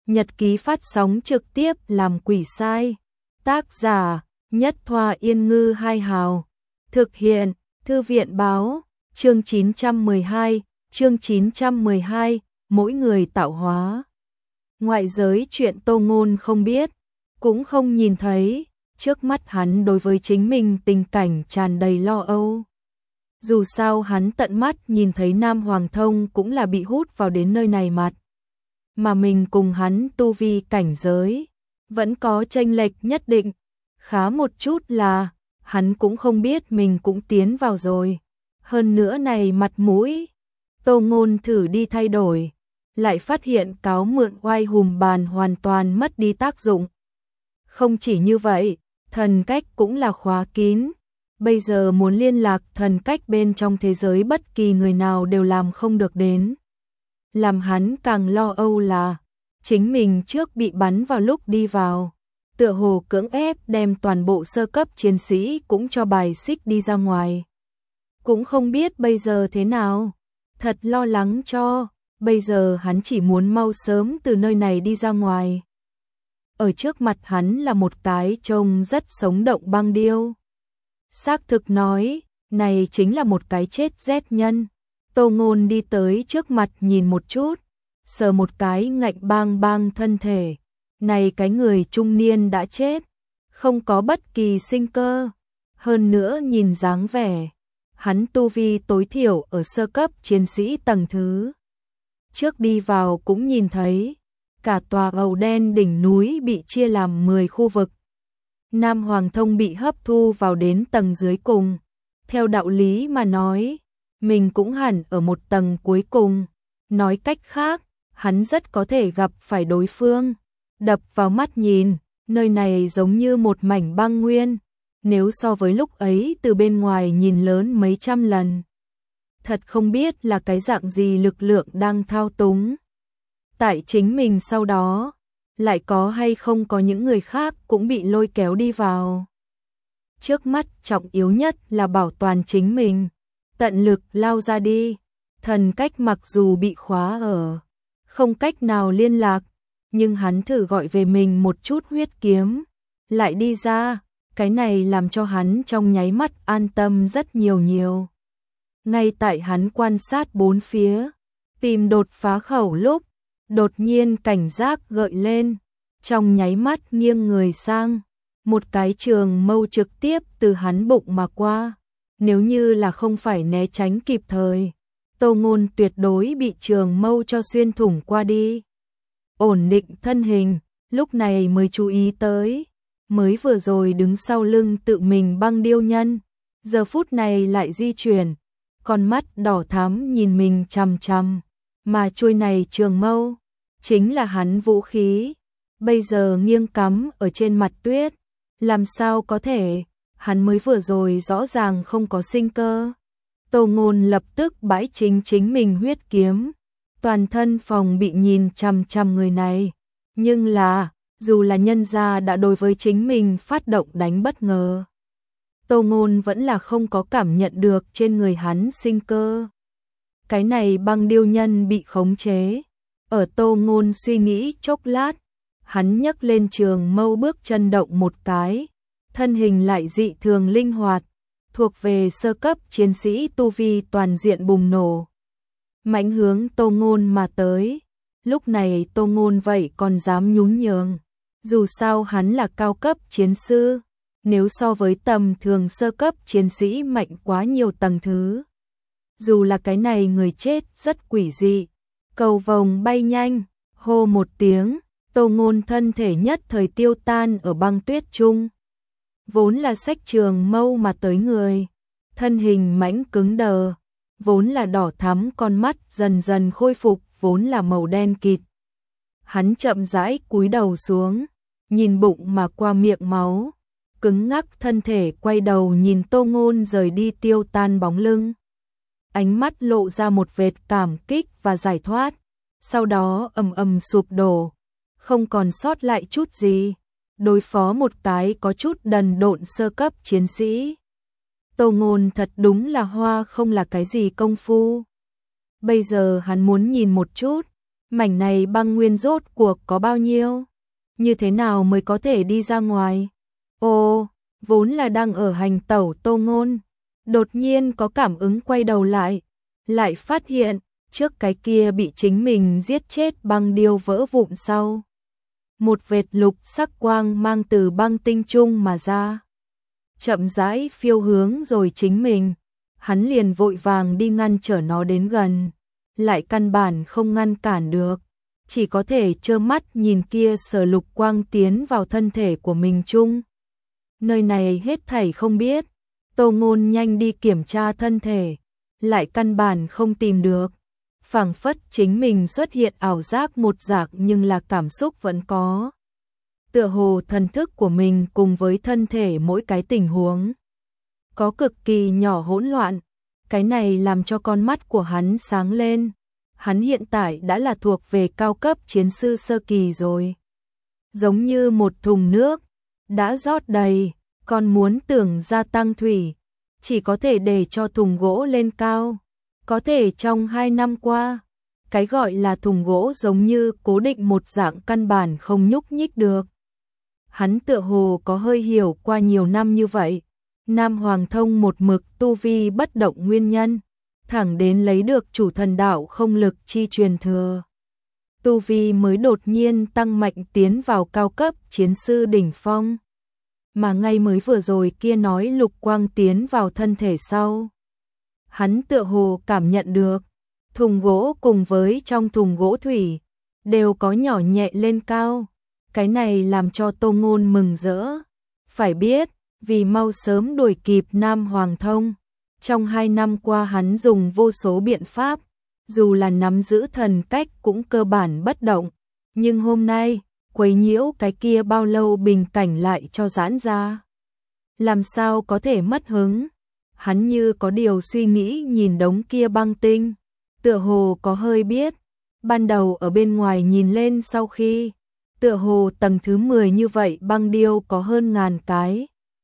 Nhật ký phát sóng trực tiếp làm quỷ sai. Tác giả: Nhất Thoa Yên Ngư Hai Hào. Thực hiện: Thư viện báo. Chương 912, mỗi người tạo hóa. Ngoại giới chuyện Tô Ngôn không biết, cũng không nhìn thấy, trước mắt hắn đối với chính mình tình cảnh tràn đầy lo âu. Dù sao hắn tận mắt nhìn thấy Nam Hoàng Thông cũng là bị hút vào đến nơi này mà mình cùng hắn tu vi cảnh giới vẫn có chênh lệch nhất định. Khá một chút là hắn cũng không biết mình cũng tiến vào rồi. Hơn nữa này mặt mũi, Tô Ngôn thử đi thay đổi, lại phát hiện cáo mượn oai hùm bàn hoàn toàn mất đi tác dụng. Không chỉ như vậy, thần cách cũng là khóa kín. Bây giờ muốn liên lạc thần cách bên trong thế giới bất kỳ người nào đều làm không được đến. Làm hắn càng lo âu là chính mình trước bị bắn vào lúc đi vào, tựa hồ cưỡng ép đem toàn bộ sơ cấp chiến sĩ cũng cho bài xích đi ra ngoài. Cũng không biết bây giờ thế nào, thật lo lắng cho, bây giờ hắn chỉ muốn mau sớm từ nơi này đi ra ngoài. Ở trước mặt hắn là một cái trông rất sống động băng điêu. Xác thực nói, này chính là một cái chết rét nhân. Tô Ngôn đi tới trước mặt nhìn một chút, sờ một cái ngạnh bang bang thân thể. Này cái người trung niên đã chết, không có bất kỳ sinh cơ. Hơn nữa nhìn dáng vẻ, hắn tu vi tối thiểu ở sơ cấp chiến sĩ tầng thứ. Trước đi vào cũng nhìn thấy, cả tòa ầu đen đỉnh núi bị chia làm 10 khu vực. Nam Hoàng Thông bị hấp thu vào đến tầng dưới cùng. Theo đạo lý mà nói, mình cũng hẳn ở một tầng cuối cùng. Nói cách khác, hắn rất có thể gặp phải đối phương. Đập vào mắt nhìn, nơi này giống như một mảnh băng nguyên. Nếu so với lúc ấy từ bên ngoài nhìn lớn mấy trăm lần. Thật không biết là cái dạng gì lực lượng đang thao túng. Tại chính mình sau đó, lại có hay không có những người khác cũng bị lôi kéo đi vào. Trước mắt trọng yếu nhất là bảo toàn chính mình, tận lực lao ra đi. Thần cách mặc dù bị khóa ở, không cách nào liên lạc, nhưng hắn thử gọi về mình một chút huyết kiếm, lại đi ra, cái này làm cho hắn trong nháy mắt an tâm rất nhiều. Ngay tại hắn quan sát bốn phía, tìm đột phá khẩu lúc, đột nhiên cảnh giác gợi lên, trong nháy mắt nghiêng người sang, một cái trường mâu trực tiếp từ hắn bụng mà qua. Nếu như là không phải né tránh kịp thời, Tô Ngôn tuyệt đối bị trường mâu cho xuyên thủng qua đi. Ổn định thân hình, lúc này mới chú ý tới, mới vừa rồi đứng sau lưng tự mình băng điêu nhân, giờ phút này lại di chuyển, con mắt đỏ thắm nhìn mình chằm chằm, mà chuôi này trường mâu chính là hắn vũ khí, bây giờ nghiêng cắm ở trên mặt tuyết, làm sao có thể, hắn mới vừa rồi rõ ràng không có sinh cơ. Tô Ngôn lập tức bãi chính mình huyết kiếm, toàn thân phòng bị nhìn chằm chằm người này, nhưng là, dù là nhân gia đã đối với chính mình phát động đánh bất ngờ, Tô Ngôn vẫn là không có cảm nhận được trên người hắn sinh cơ. Cái này băng điêu nhân bị khống chế. Ở Tô Ngôn suy nghĩ chốc lát, hắn nhấc lên trường mâu bước chân động một cái, thân hình lại dị thường linh hoạt, thuộc về sơ cấp chiến sĩ tu vi toàn diện bùng nổ. Mãnh hướng Tô Ngôn mà tới, lúc này Tô Ngôn vậy còn dám nhún nhường, dù sao hắn là cao cấp chiến sư, nếu so với tầm thường sơ cấp chiến sĩ mạnh quá nhiều tầng thứ. Dù là cái này người chết rất quỷ dị, cầu vồng bay nhanh, hô một tiếng, Tô Ngôn thân thể nhất thời tiêu tan ở băng tuyết trung. Vốn là xách trường mâu mà tới người, thân hình mãnh cứng đờ, vốn là đỏ thắm con mắt dần dần khôi phục vốn là màu đen kịt. Hắn chậm rãi cúi đầu xuống, nhìn bụng mà qua miệng máu, cứng ngắc thân thể quay đầu nhìn Tô Ngôn rời đi tiêu tan bóng lưng. Ánh mắt lộ ra một vệt cảm kích và giải thoát, sau đó ầm sụp đổ, không còn sót lại chút gì, đối phó một cái có chút đần độn sơ cấp chiến sĩ. Tô Ngôn thật đúng là hoa không là cái gì công phu. Bây giờ hắn muốn nhìn một chút, Mảnh này băng nguyên rốt cuộc có bao nhiêu? Như thế nào mới có thể đi ra ngoài? Ồ, vốn là đang ở hành tẩu Tô Ngôn, đột nhiên có cảm ứng quay đầu lại phát hiện, trước cái kia bị chính mình giết chết băng điêu vỡ vụn sau. Một vệt lục sắc quang mang từ băng tinh trung mà ra. Chậm rãi phiêu hướng rồi chính mình, hắn liền vội vàng đi ngăn trở nó đến gần, lại căn bản không ngăn cản được, chỉ có thể trơ mắt nhìn kia sở lục quang tiến vào thân thể của mình chung. Nơi này hết thảy không biết, Tô Ngôn nhanh đi kiểm tra thân thể, lại căn bản không tìm được, phảng phất chính mình xuất hiện ảo giác một dạng nhưng là cảm xúc vẫn có. Tựa hồ thần thức của mình cùng với thân thể mỗi cái tình huống có cực kỳ nhỏ hỗn loạn, cái này làm cho con mắt của hắn sáng lên. Hắn hiện tại đã là thuộc về cao cấp chiến sư sơ kỳ rồi. Giống như một thùng nước đã rót đầy, còn muốn tưởng gia tăng thủy, chỉ có thể để cho thùng gỗ lên cao. Có thể trong 2 năm qua, cái gọi là thùng gỗ giống như cố định một dạng căn bản không nhúc nhích được. Hắn tựa hồ có hơi hiểu qua nhiều năm như vậy, Nam Hoàng Thông một mực tu vi bất động nguyên nhân, thẳng đến lấy được chủ thần đạo không lực chi truyền thừa. Tu vi mới đột nhiên tăng mạnh tiến vào cao cấp chiến sư đỉnh phong. Mà ngay mới vừa rồi kia nói lục quang tiến vào thân thể sau. Hắn tựa hồ cảm nhận được, thùng gỗ cùng với trong thùng gỗ thủy, đều có nhỏ nhẹ lên cao. Cái này làm cho Tô Ngôn mừng rỡ. Phải biết, vì mau sớm đuổi kịp Nam Hoàng Thông, trong 2 năm qua hắn dùng vô số biện pháp, dù là nắm giữ thần cách cũng cơ bản bất động. Nhưng hôm nay, quấy nhiễu cái kia bao lâu bình cảnh lại cho giãn ra. Làm sao có thể mất hứng? Hắn như có điều suy nghĩ nhìn đống kia băng tinh, tựa hồ có hơi biết. Ban đầu ở bên ngoài nhìn lên sau khi, tựa hồ tầng thứ 10 như vậy băng điêu có hơn 1000 cái.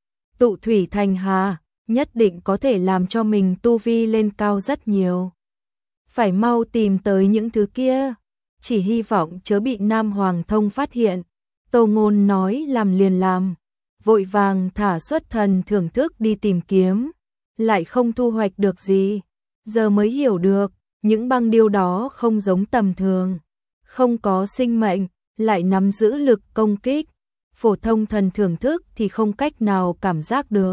Tụ thủy thành hà, nhất định có thể làm cho mình tu vi lên cao rất nhiều. Phải mau tìm tới những thứ kia, chỉ hy vọng chớ bị Nam Hoàng Thông phát hiện. Tô Ngôn nói làm liền làm, vội vàng thả xuất thần thưởng thức đi tìm kiếm, lại không thu hoạch được gì. Giờ mới hiểu được, những băng điêu đó không giống tầm thường, không có sinh mệnh, lại nắm giữ lực công kích. Phổ thông thần thưởng thức thì không cách nào cảm giác được.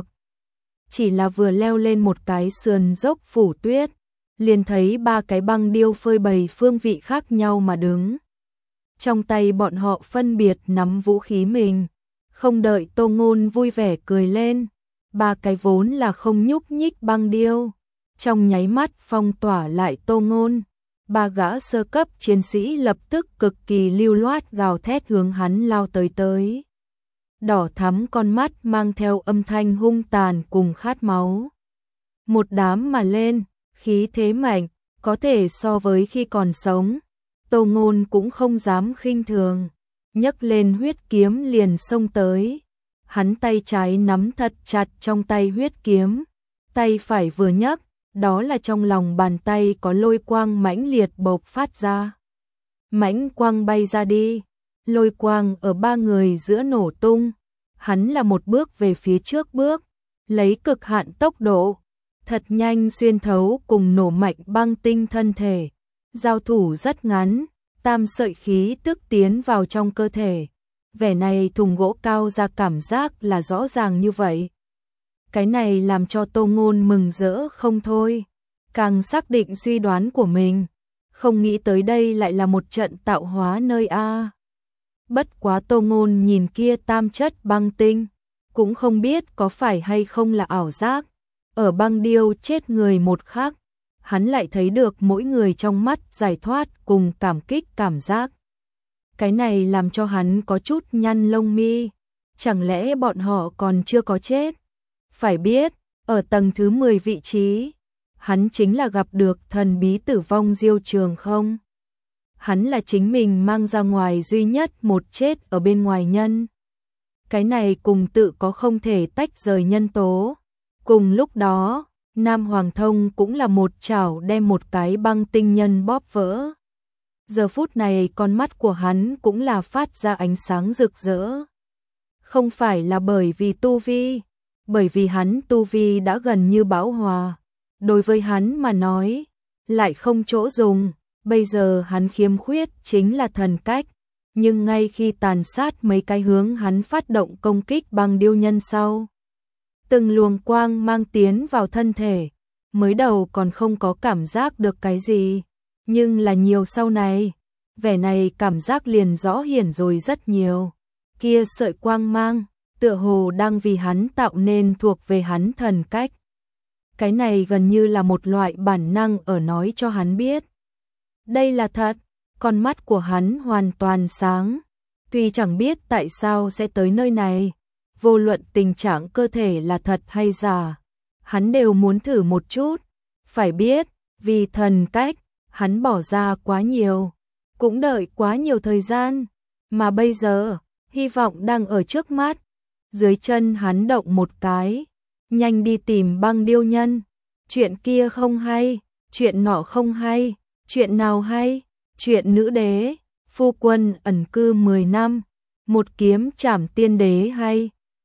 Chỉ là vừa leo lên một cái sườn dốc phủ tuyết, liền thấy 3 cái băng điêu phơi bày phương vị khác nhau mà đứng. Trong tay bọn họ phân biệt nắm vũ khí mình, không đợi Tô Ngôn vui vẻ cười lên. 3 cái vốn là không nhúc nhích băng điêu, trong nháy mắt phong tỏa lại Tô Ngôn. 3 gã sơ cấp chiến sĩ lập tức cực kỳ lưu loát gào thét hướng hắn lao tới. Đỏ thắm con mắt mang theo âm thanh hung tàn cùng khát máu. Một đám mà lên, khí thế mạnh, có thể so với khi còn sống. Tô Ngôn cũng không dám khinh thường, nhấc lên huyết kiếm liền xông tới. Hắn tay trái nắm thật chặt trong tay huyết kiếm, tay phải vừa nhấc, đó là trong lòng bàn tay có lôi quang mãnh liệt bộc phát ra. Mãnh quang bay ra đi, lôi quang ở 3 người giữa nổ tung. Hắn là một bước về phía trước bước, lấy cực hạn tốc độ, thật nhanh xuyên thấu cùng nổ mạnh băng tinh thân thể. Giao thủ rất ngắn, tam sợi khí tức tiến vào trong cơ thể. Vẻ này thùng gỗ cao ra cảm giác là rõ ràng như vậy. Cái này làm cho Tô Ngôn mừng rỡ không thôi, càng xác định suy đoán của mình. Không nghĩ tới đây lại là một trận tạo hóa nơi A. Bất quá Tô Ngôn nhìn kia tam chất băng tinh, cũng không biết có phải hay không là ảo giác. Ở băng điêu chết người một khắc, hắn lại thấy được mỗi người trong mắt giải thoát cùng cảm kích cảm giác. Cái này làm cho hắn có chút nhăn lông mi, chẳng lẽ bọn họ còn chưa có chết? Phải biết, ở tầng thứ 10 vị trí, hắn chính là gặp được thần bí tử vong diêu trường không? Hắn là chính mình mang ra ngoài duy nhất một chết ở bên ngoài nhân. Cái này cùng tự có không thể tách rời nhân tố. Cùng lúc đó, Nam Hoàng Thông cũng là một chảo đem một cái băng tinh nhân bóp vỡ. Giờ phút này con mắt của hắn cũng là phát ra ánh sáng rực rỡ. Không phải là bởi vì tu vi, bởi vì hắn tu vi đã gần như bão hòa. Đối với hắn mà nói, lại không chỗ dùng, bây giờ hắn khiếm khuyết chính là thần cách. Nhưng ngay khi tàn sát mấy cái hướng hắn phát động công kích băng điêu nhân sau, từng luồng quang mang tiến vào thân thể, mới đầu còn không có cảm giác được cái gì, nhưng là nhiều sau này, vẻ này cảm giác liền rõ hiển rồi rất nhiều. Kia sợi quang mang, tựa hồ đang vì hắn tạo nên thuộc về hắn thần cách. Cái này gần như là một loại bản năng ở nói cho hắn biết. Đây là thật, con mắt của hắn hoàn toàn sáng. Tuy chẳng biết tại sao sẽ tới nơi này, vô luận tình trạng cơ thể là thật hay giả, hắn đều muốn thử một chút. Phải biết, vì thần cách, hắn bỏ ra quá nhiều, cũng đợi quá nhiều thời gian, mà bây giờ, hy vọng đang ở trước mắt. Dưới chân hắn động một cái, nhanh đi tìm băng điêu nhân. Chuyện kia không hay, chuyện nọ không hay, chuyện nào hay? Chuyện nữ đế, phu quân ẩn cư 10 năm, một kiếm trảm tiên đế hay?